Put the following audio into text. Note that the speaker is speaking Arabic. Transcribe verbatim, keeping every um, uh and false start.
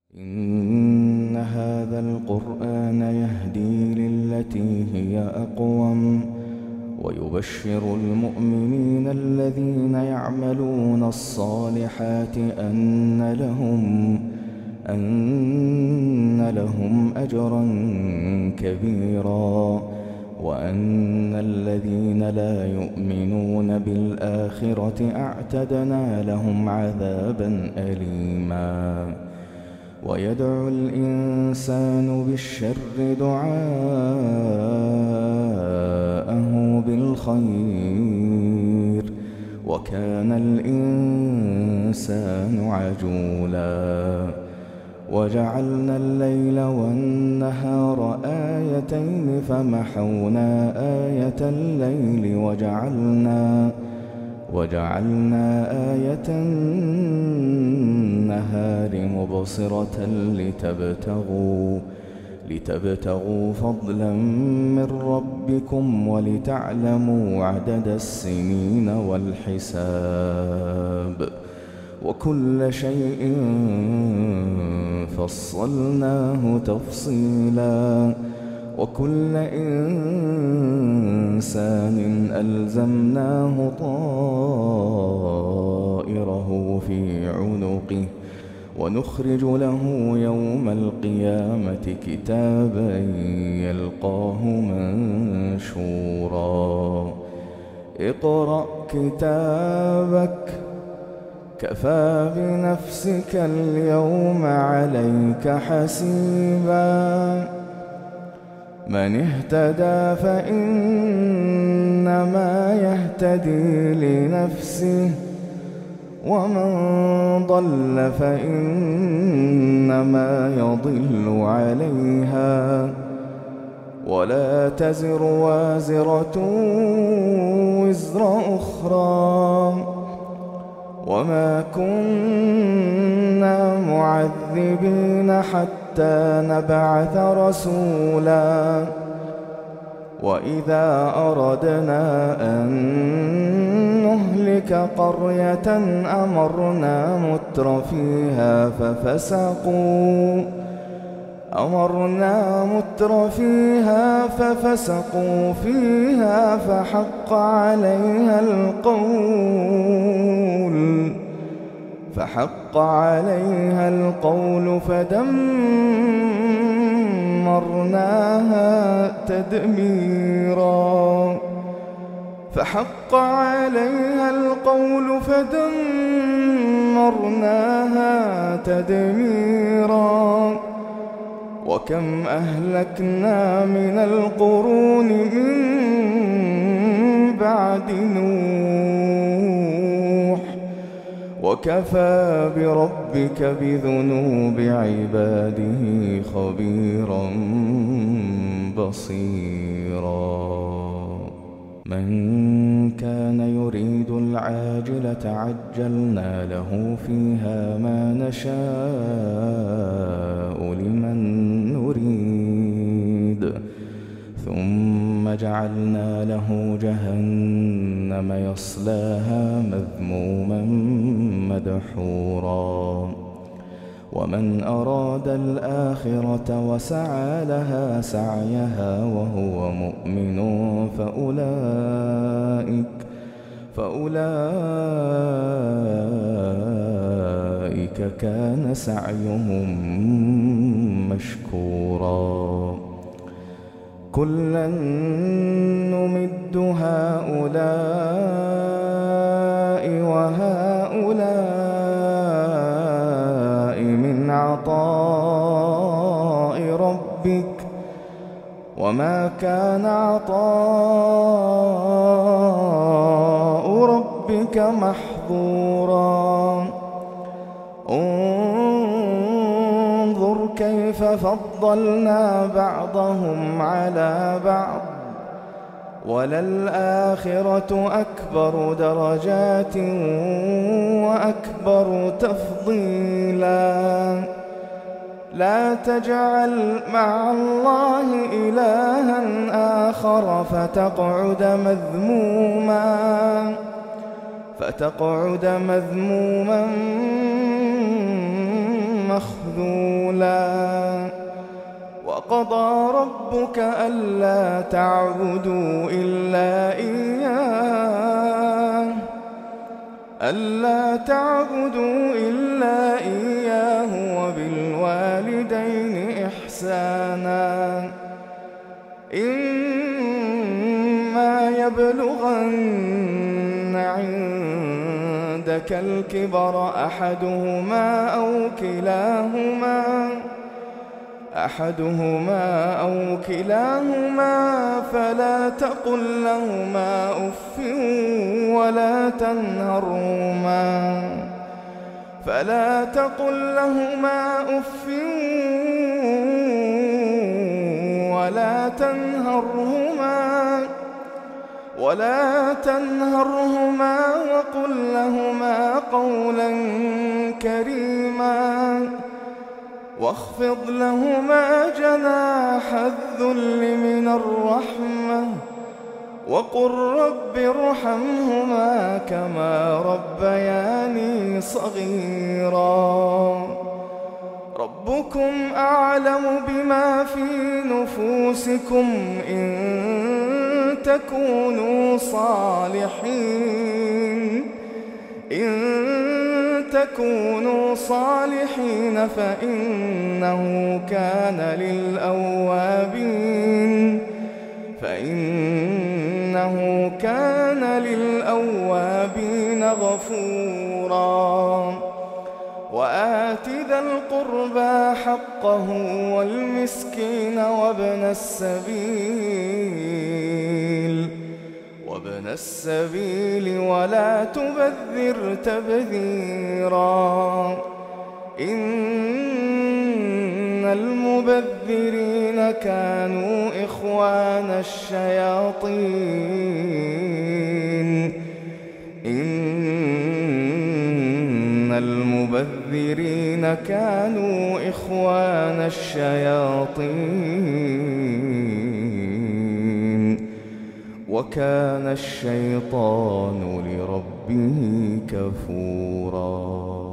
إن هذا القرآن يهدي للتي هي أقوم ويبشر المؤمنين الذين يعملون الصالحات أن لهم أن لهم أجرا كبيرا وأن الذين لا يؤمنون بالآخرة أعتدنا لهم عذابا أليما. ويدعو الإنسان بالشر دعاءه بالخير وكان الإنسان عجولا. وجعلنا الليل والنهار آيتين فمحونا آية الليل وجعلنا وجعلنا آية النهار مبصرة لتبتغوا لتبتغوا فضلا من ربكم ولتعلموا عدد السنين والحساب وكل شيء فصلناه تفصيلا. وكل إنسان ألزمناه طائره في عنقه ونخرج له يوم القيامة كتابا يلقاه منشورا. اقرأ كتابك كفى بنفسك اليوم عليك حسيبا. من اهتدى فإنما يهتدي لنفسه ومن ضل فإنما يضل عليها ولا تزر وازرة وزر أخرى وما كنا معذبين حتى نبعث رسولا. وإذا أردنا أن نهلك قرية أمرنا متر فيها ففسقوا أمرنا متر فيها ففسقوا فيها فحق عليها القول فحق عليها القول فدمرناها تدميرا. فحق عليها القول فدمرناها تدميرا. وكم أهلكنا من القرون من بعد نوح وكفى بربك بذنوب عباده خبيرا بصيرا. من كان يريد العاجلة عجلنا له فيها ما نشاء لمن نريد ثم جعلنا له جهنم يصلاها مذموما مدحورا. ومن أراد الآخرة وسعى لها سعيها وهو مؤمن فأولئك فأولئك كان سعيهم مشكورا. كلا نمد هؤلاء وهؤلاء من عطاء ربك وما كان عطاء ربك محظورا. انظر كيف فضلنا بعضهم على بعض وللآخرة أكبر درجات وأكبر تفضيلا. لا تجعل مع الله إلها آخر فتقعد مذموما فتقعد مذموما مخذولا وقضى ربك ألا تعبدوا إلا إياه ألا تعبدوا إلا إياه وبالوالدين إحسانا إما يبلغن عندك الكبر أحدهما أو كلاهما أحدهما أو كلاهما فلا تقل لهما أف ولا تنهرهما فلا تقل لهما أف ولا تنهرهما ولا تنهرهما وقل لهما قولا كريما واخفض لهما جناح الذل من الرحمة وقل رب ارحمهما كما ربياني صغيرا ربكم أعلم بما في نفوسكم إن تكونوا صالحين إن تكونوا صالحين فإنه كان للأوابين فإنه كان للأوابين غفورا وآت ذا القربى حقه والمسكين وابن السبيل وابن السبيل ولا تبذر تبذيرا إن المبذرين كانوا إخوان الشياطين إن المبذرين كانوا إخوان الشياطين وكان الشيطان لربه كفورا.